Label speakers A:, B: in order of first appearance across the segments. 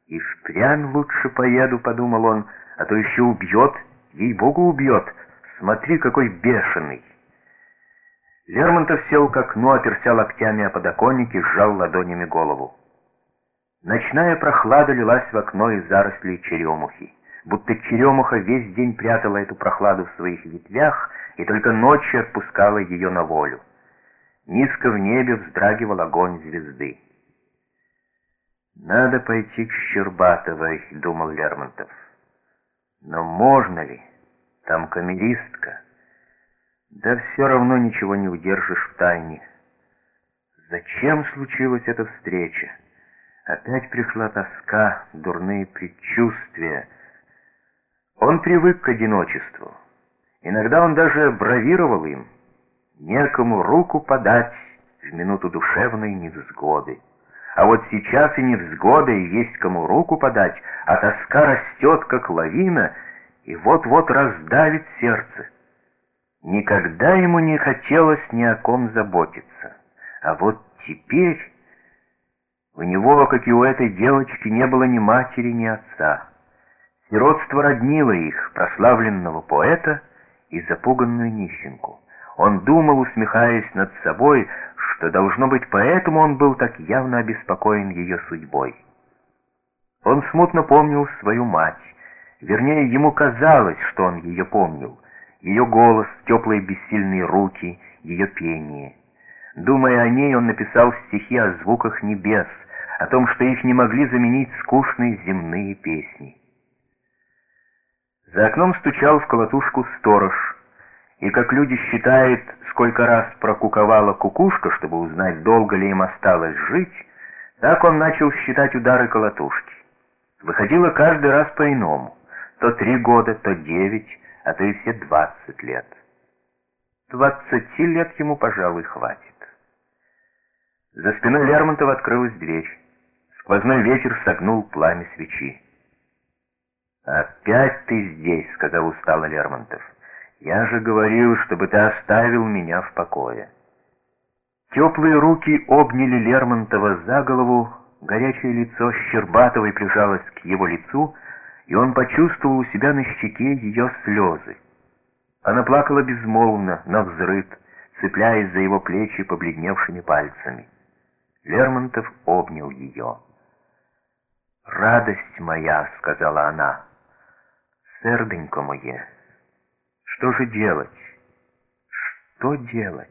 A: «И впрямь лучше поеду», — подумал он, — «а то еще убьет, ей-богу убьет. Смотри, какой бешеный». Лермонтов сел к окну, оперся локтями о подоконник и сжал ладонями голову. Ночная прохлада лилась в окно из зарослей черемухи, будто черемуха весь день прятала эту прохладу в своих ветвях и только ночью отпускала ее на волю. Низко в небе вздрагивал огонь звезды. «Надо пойти к Щербатовой», — думал Лермонтов. «Но можно ли? Там камеристка. Да все равно ничего не удержишь в тайне. Зачем случилась эта встреча? Опять пришла тоска, дурные предчувствия». Он привык к одиночеству. Иногда он даже бравировал им. Некому руку подать в минуту душевной невзгоды. А вот сейчас и невзгода, и есть кому руку подать, а тоска растет, как лавина, и вот-вот раздавит сердце. Никогда ему не хотелось ни о ком заботиться. А вот теперь у него, как и у этой девочки, не было ни матери, ни отца. Сиротство роднило их, прославленного поэта и запуганную нищенку. Он думал, усмехаясь над собой, что, должно быть, поэтому он был так явно обеспокоен ее судьбой. Он смутно помнил свою мать. Вернее, ему казалось, что он ее помнил. Ее голос, теплые бессильные руки, ее пение. Думая о ней, он написал стихи о звуках небес, о том, что их не могли заменить скучные земные песни. За окном стучал в колотушку сторож, и, как люди считают, сколько раз прокуковала кукушка, чтобы узнать, долго ли им осталось жить, так он начал считать удары колотушки. Выходило каждый раз по-иному. То 3 года, то 9, а то и все 20 лет. 20 лет ему, пожалуй, хватит. За спиной Лермонтова открылась дверь. Сквозной ветер согнул пламя свечи. «Опять ты здесь», — сказал устало Лермонтов. «Я же говорил, чтобы ты оставил меня в покое». Теплые руки обняли Лермонтова за голову, горячее лицо Щербатовой прижалось к его лицу, и он почувствовал у себя на щеке ее слезы. Она плакала безмолвно, навзрыд, цепляясь за его плечи побледневшими пальцами. Лермонтов обнял ее. «Радость моя», — сказала она, — «серденько мое, что же делать? Что делать?»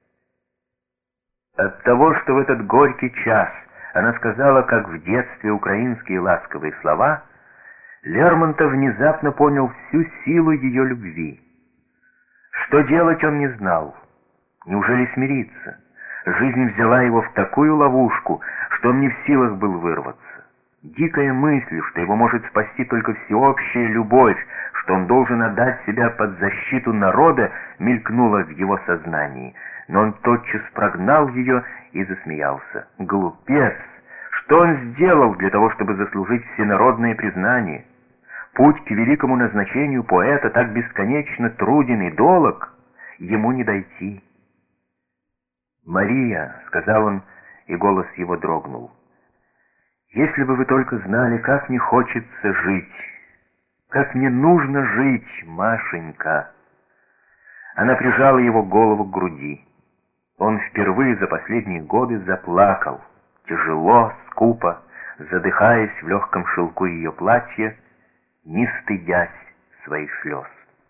A: От того, что в этот горький час она сказала, как в детстве, украинские ласковые слова, Лермонтов внезапно понял всю силу ее любви. Что делать он не знал. Неужели смириться? Жизнь взяла его в такую ловушку, что он не в силах был вырваться. Дикая мысль, что его может спасти только всеобщая любовь, что он должен отдать себя под защиту народа, мелькнула в его сознании. Но он тотчас прогнал ее и засмеялся. Глупец! Что он сделал для того, чтобы заслужить всенародное признание? Путь к великому назначению поэта так бесконечно труден и долог, ему не дойти. «Мария», — сказал он, и голос его дрогнул, — «если бы вы только знали, как мне хочется жить, как мне нужно жить, Машенька». Она прижала его голову к груди. Он впервые за последние годы заплакал, тяжело, скупо, задыхаясь в легком шелку ее платья, не стыдясь своих слез.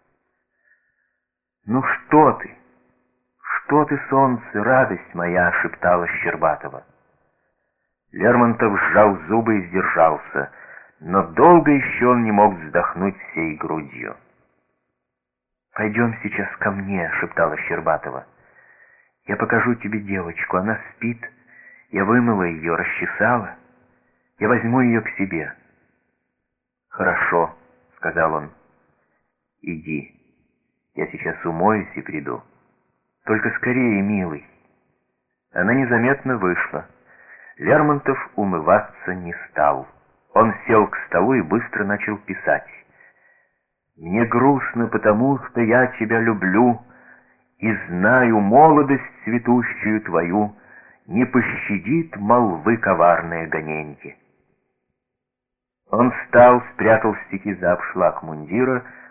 A: «Ну что ты? Что ты, солнце, радость моя!» — шептала Щербатова. Лермонтов сжал зубы и сдержался, но долго еще он не мог вздохнуть всей грудью. «Пойдем сейчас ко мне», — шептала Щербатова. «Я покажу тебе девочку, она спит. Я вымыла ее, расчесала. Я возьму ее к себе». «Хорошо», — сказал он. «Иди. Я сейчас умоюсь и приду. Только скорее, милый». Она незаметно вышла. Лермонтов умываться не стал. Он сел к столу и быстро начал писать. «Мне грустно, потому что я тебя люблю, и знаю, молодость цветущую твою, не пощадит молвы коварное гоненье». Он встал, спрятал стихи за обшлаг мундира,